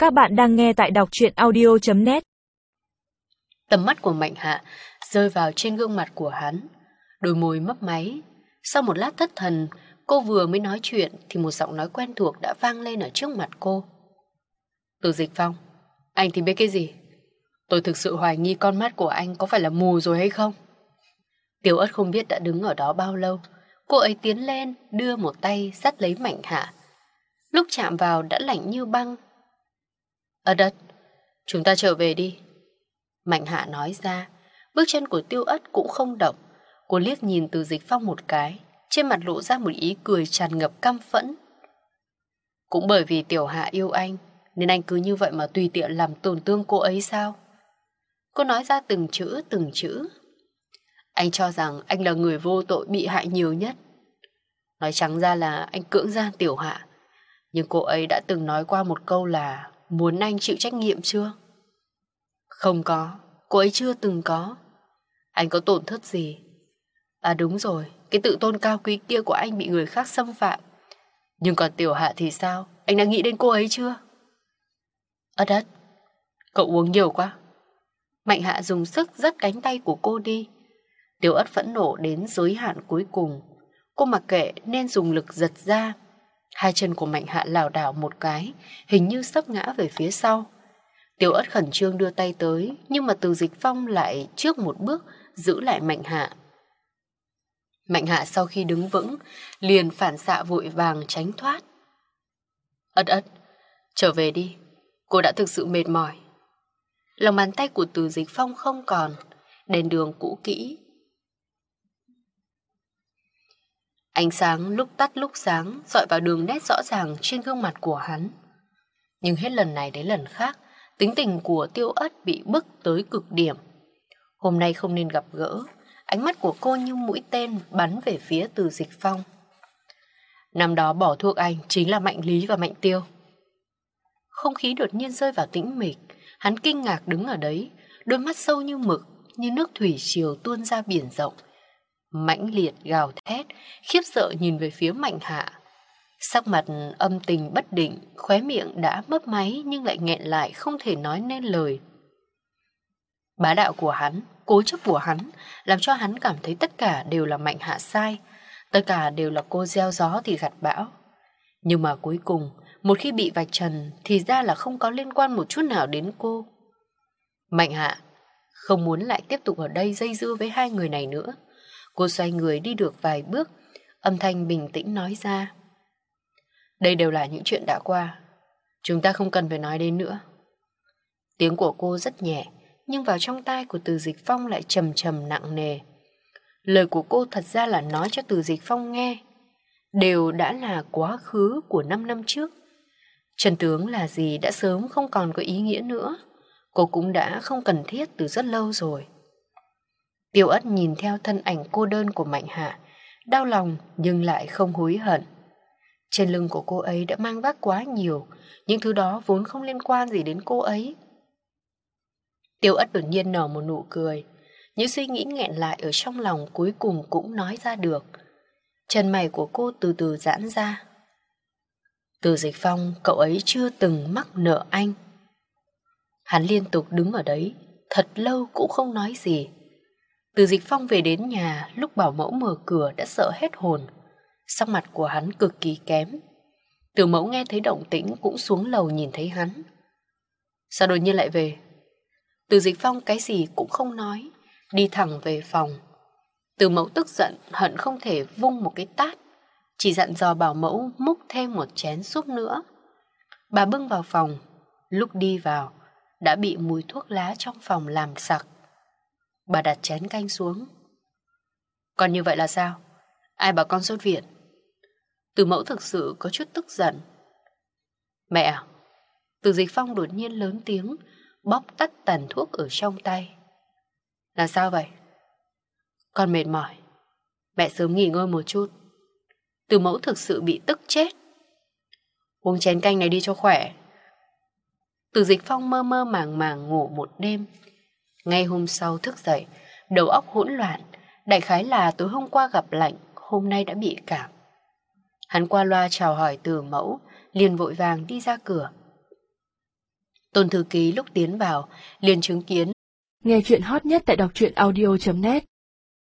Các bạn đang nghe tại đọc truyện audio.net. Tầm mắt của Mạnh Hạ rơi vào trên gương mặt của hắn, đôi môi mấp máy. Sau một lát thất thần, cô vừa mới nói chuyện thì một giọng nói quen thuộc đã vang lên ở trước mặt cô. Từ Dịch Phong, anh thì biết cái gì? Tôi thực sự hoài nghi con mắt của anh có phải là mù rồi hay không? Tiểu Ất không biết đã đứng ở đó bao lâu. Cô ấy tiến lên, đưa một tay dắt lấy Mạnh Hạ. Lúc chạm vào đã lạnh như băng. Ất, chúng ta trở về đi. Mạnh Hạ nói ra. Bước chân của Tiêu Ất cũng không động. Cô liếc nhìn Từ Dịch Phong một cái, trên mặt lộ ra một ý cười tràn ngập căm phẫn. Cũng bởi vì Tiểu Hạ yêu anh, nên anh cứ như vậy mà tùy tiện làm tổn thương cô ấy sao? Cô nói ra từng chữ từng chữ. Anh cho rằng anh là người vô tội bị hại nhiều nhất. Nói trắng ra là anh cưỡng gian Tiểu Hạ. Nhưng cô ấy đã từng nói qua một câu là muốn anh chịu trách nhiệm chưa? Không có, cô ấy chưa từng có. Anh có tổn thất gì? À đúng rồi, cái tự tôn cao quý kia của anh bị người khác xâm phạm. Nhưng còn Tiểu Hạ thì sao? Anh đã nghĩ đến cô ấy chưa? Ất, cậu uống nhiều quá. Mạnh Hạ dùng sức giật cánh tay của cô đi. Tiểu Ất phẫn nộ đến giới hạn cuối cùng. Cô mặc kệ nên dùng lực giật ra. Hai chân của Mạnh Hạ lảo đảo một cái, hình như sắp ngã về phía sau. Tiểu Ất khẩn trương đưa tay tới, nhưng mà Từ Dịch Phong lại trước một bước giữ lại Mạnh Hạ. Mạnh Hạ sau khi đứng vững, liền phản xạ vội vàng tránh thoát. Ất, trở về đi, cô đã thực sự mệt mỏi. Lòng bàn tay của Từ Dịch Phong không còn, đèn đường cũ kỹ. Ánh sáng lúc tắt lúc sáng dọi vào đường nét rõ ràng trên gương mặt của hắn. Nhưng hết lần này đến lần khác, tính tình của Tiêu Ất bị bức tới cực điểm. Hôm nay không nên gặp gỡ, ánh mắt của cô như mũi tên bắn về phía Từ Dịch Phong. Năm đó bỏ thuốc anh chính là Mạnh Lý và Mạnh Tiêu. Không khí đột nhiên rơi vào tĩnh mịch, hắn kinh ngạc đứng ở đấy, đôi mắt sâu như mực, như nước thủy triều tuôn ra biển rộng. Mãnh liệt gào thét, khiếp sợ nhìn về phía Mạnh Hạ. Sắc mặt âm tình bất định, khóe miệng đã mấp máy nhưng lại nghẹn lại không thể nói nên lời. Bá đạo của hắn, cố chấp của hắn, làm cho hắn cảm thấy tất cả đều là Mạnh Hạ sai, tất cả đều là cô gieo gió thì gặt bão. Nhưng mà cuối cùng, một khi bị vạch trần thì ra là không có liên quan một chút nào đến cô. Mạnh Hạ không muốn lại tiếp tục ở đây dây dưa với hai người này nữa. Cô xoay người đi được vài bước, âm thanh bình tĩnh nói ra. Đây đều là những chuyện đã qua, chúng ta không cần phải nói đến nữa. Tiếng của cô rất nhẹ, nhưng vào trong tai của Từ Dịch Phong lại trầm trầm nặng nề. Lời của cô thật ra là nói cho Từ Dịch Phong nghe. Đều đã là quá khứ của 5 năm trước. Chân tướng là gì đã sớm không còn có ý nghĩa nữa. Cô cũng đã không cần thiết từ rất lâu rồi. Tiêu Ất nhìn theo thân ảnh cô đơn của Mạnh Hạ, đau lòng nhưng lại không hối hận. Trên lưng của cô ấy đã mang vác quá nhiều, những thứ đó vốn không liên quan gì đến cô ấy. Tiêu Ất đột nhiên nở một nụ cười, những suy nghĩ nghẹn lại ở trong lòng cuối cùng cũng nói ra được. Chân mày của cô từ từ giãn ra. Từ Dịch Phong, cậu ấy chưa từng mắc nợ anh. Hắn liên tục đứng ở đấy, thật lâu cũng không nói gì. Từ Dịch Phong về đến nhà, lúc bảo mẫu mở cửa đã sợ hết hồn. Sắc mặt của hắn cực kỳ kém. Từ mẫu nghe thấy động tĩnh cũng xuống lầu nhìn thấy hắn. Sao đột nhiên lại về? Từ Dịch Phong cái gì cũng không nói, đi thẳng về phòng. Từ mẫu tức giận hận không thể vung một cái tát, chỉ dặn dò bảo mẫu múc thêm một chén súp nữa. Bà bưng vào phòng, lúc đi vào đã bị mùi thuốc lá trong phòng làm sặc. Bà đặt chén canh xuống. Còn như vậy là sao? Ai bảo con xuất viện? Từ mẫu thực sự có chút tức giận. Mẹ! Từ Dịch Phong đột nhiên lớn tiếng, bóp tắt tàn thuốc ở trong tay. Là sao vậy? Con mệt mỏi, mẹ sớm nghỉ ngơi một chút. Từ mẫu thực sự bị tức chết. Uống chén canh này đi cho khỏe. Từ Dịch Phong mơ mơ màng màng ngủ một đêm. Ngay hôm sau thức dậy, đầu óc hỗn loạn, đại khái là tối hôm qua gặp lạnh, hôm nay đã bị cảm. Hắn qua loa chào hỏi Từ mẫu, liền vội vàng đi ra cửa. Tôn thư ký lúc tiến vào liền chứng kiến. Nghe chuyện hot nhất tại đọc truyện audio.net